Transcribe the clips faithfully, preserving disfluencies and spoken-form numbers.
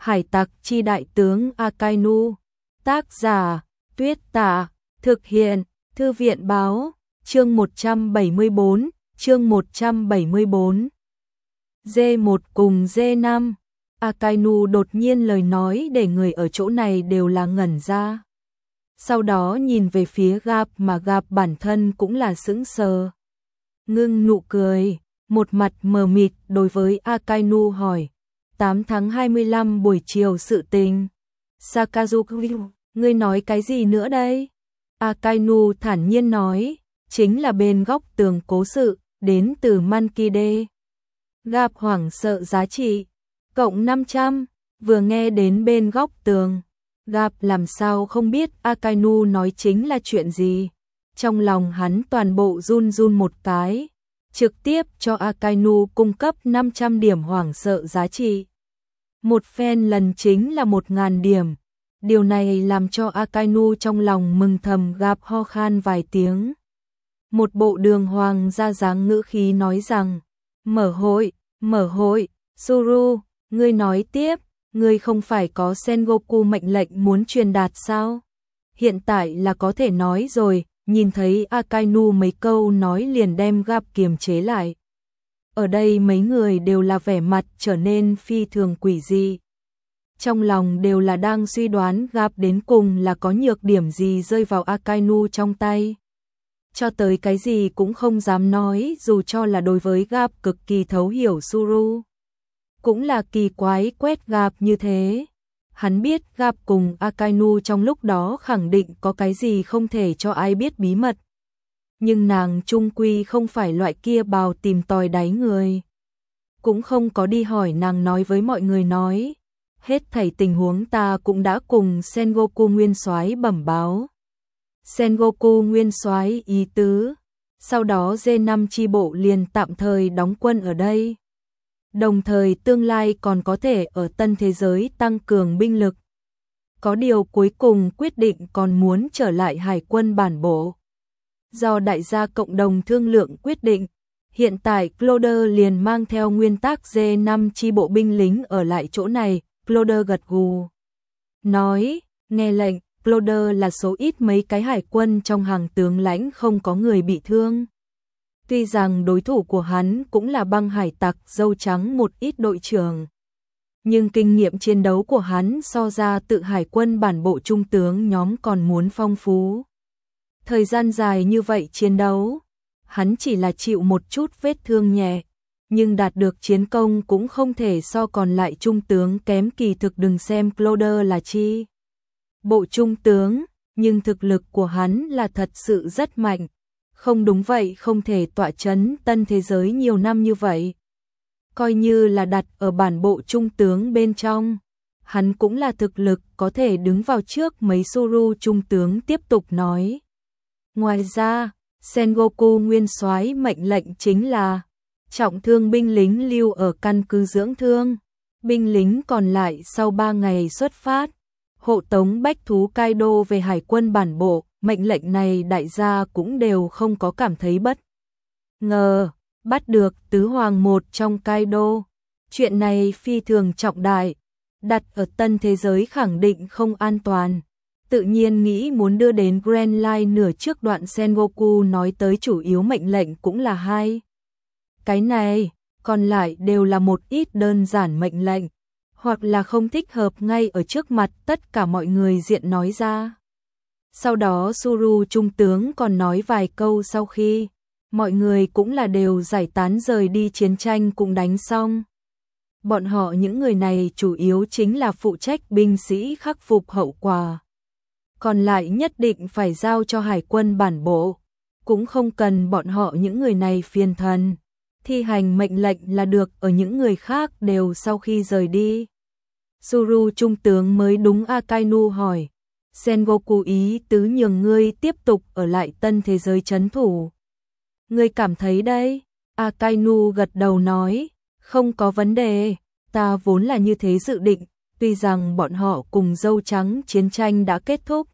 Hải tặc chi đại tướng Akainu. Tác giả Tuyết Tả. Thực hiện Thư viện báo. Chương một trăm bảy mươi bốn. Chương một trăm bảy mươi bốn. D một cùng D năm. Akainu đột nhiên lời nói để người ở chỗ này đều là ngẩn ra. Sau đó nhìn về phía Gap mà Gap bản thân cũng là sững sờ. Ngưng nụ cười, một mặt mờ mịt đối với Akainu hỏi. tám tháng hai mươi lăm buổi chiều sự tình. Sakazuki, ngươi nói cái gì nữa đây? Akainu thản nhiên nói, chính là bên góc tường cố sự, đến từ Mankide. Gap hoảng sợ giá trị, cộng năm trăm, vừa nghe đến bên góc tường. Gap làm sao không biết Akainu nói chính là chuyện gì. Trong lòng hắn toàn bộ run run một cái, trực tiếp cho Akainu cung cấp năm trăm điểm hoảng sợ giá trị. Một phen lần chính là một nghìn điểm. Điều này làm cho Akainu trong lòng mừng thầm. Gap ho khan vài tiếng. Một bộ đường hoàng ra dáng ngữ khí nói rằng, mở hội, mở hội, Suru, ngươi nói tiếp, ngươi không phải có Sengoku mệnh lệnh muốn truyền đạt sao? Hiện tại là có thể nói rồi. Nhìn thấy Akainu mấy câu nói liền đem Gap kiềm chế lại. Ở đây mấy người đều là vẻ mặt trở nên phi thường quỷ dị. Trong lòng đều là đang suy đoán Gap đến cùng là có nhược điểm gì rơi vào Akainu trong tay. Cho tới cái gì cũng không dám nói, dù cho là đối với Gap cực kỳ thấu hiểu Suru. Cũng là kỳ quái quét Gap như thế. Hắn biết Gap cùng Akainu trong lúc đó khẳng định có cái gì không thể cho ai biết bí mật. Nhưng nàng chung quy không phải loại kia bào tìm tòi đáy người. Cũng không có đi hỏi nàng nói với mọi người nói. Hết thảy tình huống ta cũng đã cùng Sengoku Nguyên Soái bẩm báo. Sengoku Nguyên Soái ý tứ. Sau đó D năm chi bộ liền tạm thời đóng quân ở đây. Đồng thời tương lai còn có thể ở tân thế giới tăng cường binh lực. Có điều cuối cùng quyết định còn muốn trở lại hải quân bản bộ. Do đại gia cộng đồng thương lượng quyết định, hiện tại Cloder liền mang theo nguyên tắc D năm chi bộ binh lính ở lại chỗ này. Cloder gật gù. Nói, nghe lệnh, Cloder là số ít mấy cái hải quân trong hàng tướng lãnh không có người bị thương. Tuy rằng đối thủ của hắn cũng là băng hải tặc dâu trắng một ít đội trưởng. Nhưng kinh nghiệm chiến đấu của hắn so ra tự hải quân bản bộ trung tướng nhóm còn muốn phong phú. Thời gian dài như vậy chiến đấu, hắn chỉ là chịu một chút vết thương nhẹ, nhưng đạt được chiến công cũng không thể so còn lại trung tướng kém. Kỳ thực đừng xem Cloder là chi bộ trung tướng, nhưng thực lực của hắn là thật sự rất mạnh. Không đúng vậy không thể tọa chấn tân thế giới nhiều năm như vậy. Coi như là đặt ở bản bộ trung tướng bên trong, hắn cũng là thực lực có thể đứng vào trước mấy Suru trung tướng. Tiếp tục nói. Ngoài ra, Sengoku Nguyên Soái mệnh lệnh chính là trọng thương binh lính lưu ở căn cứ dưỡng thương. Binh lính còn lại sau ba ngày xuất phát, hộ tống bách thú Kaido về hải quân bản bộ. Mệnh lệnh này đại gia cũng đều không có cảm thấy bất ngờ. Bắt được tứ hoàng một trong Kaido. Chuyện này phi thường trọng đại, đặt ở tân thế giới khẳng định không an toàn. Tự nhiên nghĩ muốn đưa đến Grand Line nửa trước đoạn. Sengoku nói tới chủ yếu mệnh lệnh cũng là hai cái này, còn lại đều là một ít đơn giản mệnh lệnh, hoặc là không thích hợp ngay ở trước mặt tất cả mọi người diện nói ra. Sau đó Suru trung tướng còn nói vài câu, sau khi mọi người cũng là đều giải tán rời đi. Chiến tranh cũng đánh xong. Bọn họ những người này chủ yếu chính là phụ trách binh sĩ khắc phục hậu quả. Còn lại nhất định phải giao cho hải quân bản bộ. Cũng không cần bọn họ những người này phiền thần. Thi hành mệnh lệnh là được. Ở những người khác đều sau khi rời đi, Suru trung tướng mới đúng Akainu hỏi. Sengoku ý tứ nhường ngươi tiếp tục ở lại tân thế giới trấn thủ. Ngươi cảm thấy đây? Akainu gật đầu nói, không có vấn đề, ta vốn là như thế dự định. Tuy rằng bọn họ cùng dâu trắng chiến tranh đã kết thúc,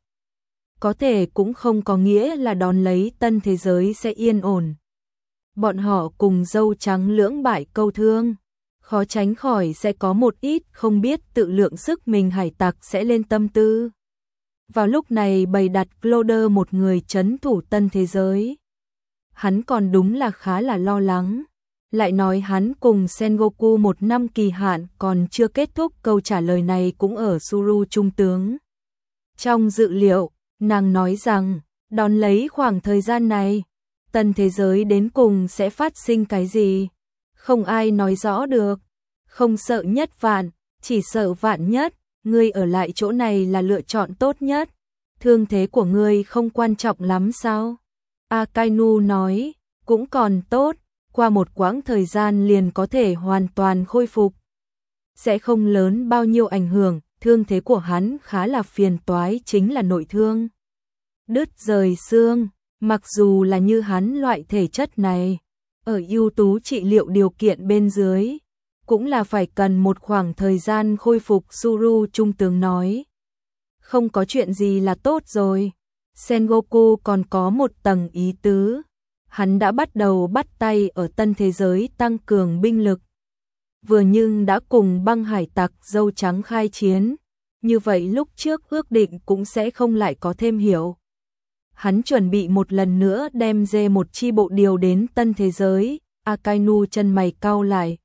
có thể cũng không có nghĩa là đón lấy tân thế giới sẽ yên ổn. Bọn họ cùng dâu trắng lưỡng bại câu thương, khó tránh khỏi sẽ có một ít không biết tự lượng sức mình hải tặc sẽ lên tâm tư. Vào lúc này bày đặt Cloder một người trấn thủ tân thế giới. Hắn còn đúng là khá là lo lắng. Lại nói hắn cùng Sengoku một năm kỳ hạn còn chưa kết thúc, câu trả lời này cũng ở Suru trung tướng. Trong dự liệu, nàng nói rằng, đón lấy khoảng thời gian này, tân thế giới đến cùng sẽ phát sinh cái gì? Không ai nói rõ được. Không sợ nhất vạn, chỉ sợ vạn nhất, ngươi ở lại chỗ này là lựa chọn tốt nhất. Thương thế của ngươi không quan trọng lắm sao? Akainu nói, cũng còn tốt, qua một quãng thời gian liền có thể hoàn toàn khôi phục. Sẽ không lớn bao nhiêu ảnh hưởng, thương thế của hắn khá là phiền toái, chính là nội thương. Đứt rời xương, mặc dù là như hắn loại thể chất này, ở ưu tú trị liệu điều kiện bên dưới, cũng là phải cần một khoảng thời gian khôi phục, Suru trung tướng nói. Không có chuyện gì là tốt rồi. Sengoku còn có một tầng ý tứ. Hắn đã bắt đầu bắt tay ở tân thế giới tăng cường binh lực. Vừa nhưng đã cùng băng hải tặc dâu trắng khai chiến. Như vậy lúc trước ước định cũng sẽ không lại có thêm hiểu. Hắn chuẩn bị một lần nữa đem dê một chi bộ điều đến tân thế giới. Akainu chân mày cau lại.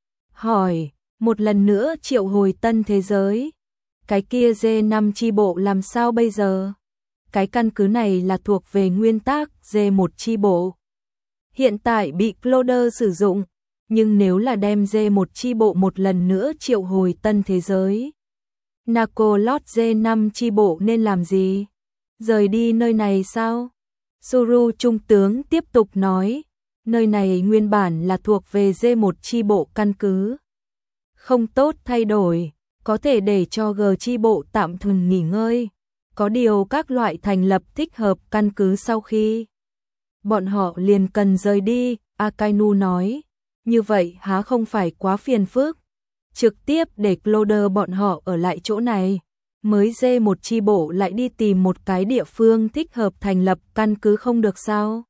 Hỏi, một lần nữa triệu hồi tân thế giới. Cái kia dê năm chi bộ làm sao bây giờ? Cái căn cứ này là thuộc về nguyên tắc dê một chi bộ. Hiện tại bị Cloder sử dụng, nhưng nếu là đem dê một chi bộ một lần nữa triệu hồi tân thế giới, Nakolot dê năm chi bộ nên làm gì? Rời đi nơi này sao? Suru trung tướng tiếp tục nói, nơi này nguyên bản là thuộc về dê một chi bộ căn cứ. Không tốt thay đổi, có thể để cho G chi bộ tạm thời nghỉ ngơi. Có điều các loại thành lập thích hợp căn cứ sau khi bọn họ liền cần rời đi, Akainu nói. Như vậy há không phải quá phiền phức? Trực tiếp để Cloder bọn họ ở lại chỗ này, mới dê một chi bộ lại đi tìm một cái địa phương thích hợp thành lập căn cứ không được sao?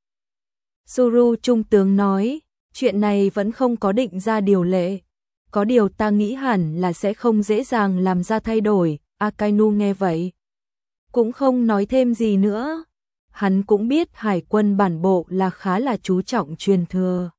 Suru trung tướng nói, chuyện này vẫn không có định ra điều lệ. Có điều ta nghĩ hẳn là sẽ không dễ dàng làm ra thay đổi. Akainu nghe vậy cũng không nói thêm gì nữa. Hắn cũng biết hải quân bản bộ là khá là chú trọng truyền thừa.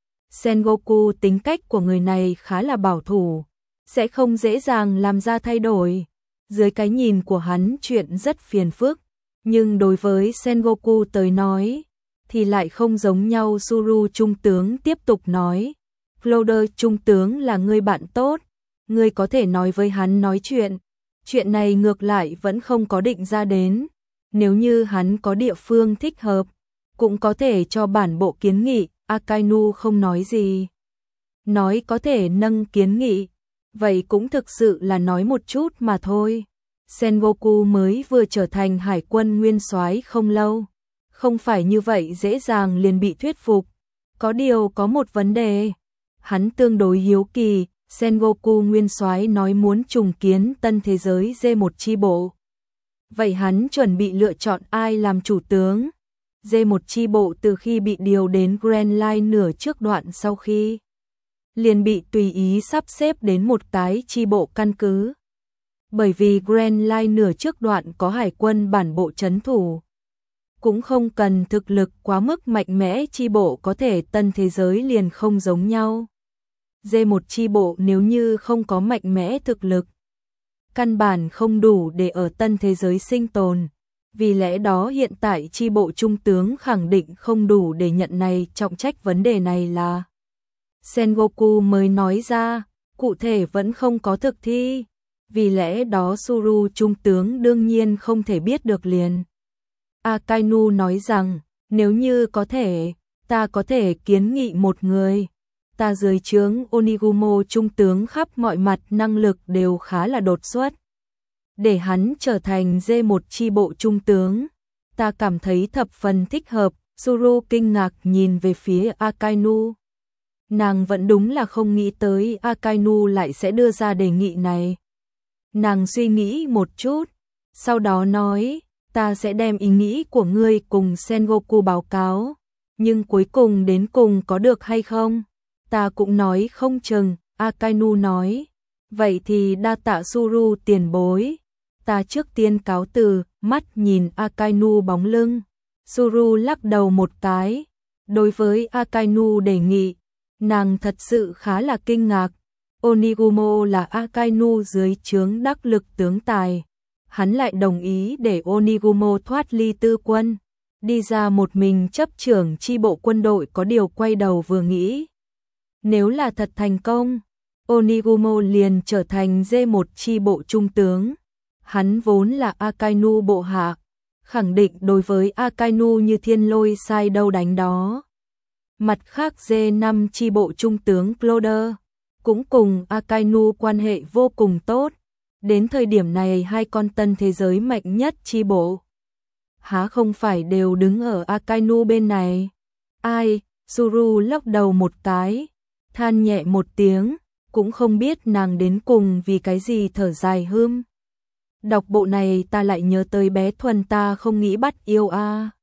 Sengoku tính cách của người này khá là bảo thủ, sẽ không dễ dàng làm ra thay đổi. Dưới cái nhìn của hắn chuyện rất phiền phức, nhưng đối với Sengoku tới nói thì lại không giống nhau. Suru trung tướng tiếp tục nói, Cloder trung tướng là người bạn tốt, ngươi có thể nói với hắn nói chuyện. Chuyện này ngược lại vẫn không có định ra đến. Nếu như hắn có địa phương thích hợp, cũng có thể cho bản bộ kiến nghị. Akainu không nói gì. Nói có thể nâng kiến nghị, vậy cũng thực sự là nói một chút mà thôi. Sengoku mới vừa trở thành hải quân nguyên soái không lâu, không phải như vậy dễ dàng liền bị thuyết phục. Có điều có một vấn đề, hắn tương đối hiếu kỳ. Sengoku nguyên soái nói muốn trùng kiến tân thế giới dê một chi bộ. Vậy hắn chuẩn bị lựa chọn ai làm chủ tướng? dê một chi bộ từ khi bị điều đến Grand Line nửa trước đoạn sau khi liền bị tùy ý sắp xếp đến một cái chi bộ căn cứ. Bởi vì Grand Line nửa trước đoạn có hải quân bản bộ trấn thủ, cũng không cần thực lực quá mức mạnh mẽ, chi bộ có thể tân thế giới liền không giống nhau. dê một chi bộ nếu như không có mạnh mẽ thực lực, căn bản không đủ để ở tân thế giới sinh tồn. Vì lẽ đó hiện tại chi bộ trung tướng khẳng định không đủ để nhận này trọng trách. Vấn đề này là Sengoku mới nói ra, cụ thể vẫn không có thực thi. Vì lẽ đó Suru trung tướng đương nhiên không thể biết được liền. Akainu nói rằng, nếu như có thể, ta có thể kiến nghị một người. Ta dưới trướng Onigumo trung tướng khắp mọi mặt năng lực đều khá là đột xuất. Để hắn trở thành dê một chi bộ trung tướng, ta cảm thấy thập phần thích hợp. Suru kinh ngạc nhìn về phía Akainu. Nàng vẫn đúng là không nghĩ tới Akainu lại sẽ đưa ra đề nghị này. Nàng suy nghĩ một chút, sau đó nói, ta sẽ đem ý nghĩ của ngươi cùng Sengoku báo cáo, nhưng cuối cùng đến cùng có được hay không, ta cũng nói không chừng. Akainu nói, vậy thì đa tạ Suru tiền bối. Ta trước tiên cáo từ, mắt nhìn Akainu bóng lưng. Suru lắc đầu một cái. Đối với Akainu đề nghị, nàng thật sự khá là kinh ngạc. Onigumo là Akainu dưới trướng đắc lực tướng tài. Hắn lại đồng ý để Onigumo thoát ly tư quân, đi ra một mình chấp trưởng chi bộ quân đội, có điều quay đầu vừa nghĩ. Nếu là thật thành công, Onigumo liền trở thành D một chi bộ trung tướng. Hắn vốn là Akainu bộ hạ, khẳng định đối với Akainu như thiên lôi sai đâu đánh đó. Mặt khác D năm chi bộ trung tướng Cloder cũng cùng Akainu quan hệ vô cùng tốt. Đến thời điểm này hai con tân thế giới mạnh nhất chi bộ há không phải đều đứng ở Akainu bên này. Ai? Suru lắc đầu một cái, than nhẹ một tiếng, cũng không biết nàng đến cùng vì cái gì thở dài hưm. Đọc bộ này ta lại nhớ tới bé Thuần ta không nghĩ bắt yêu a.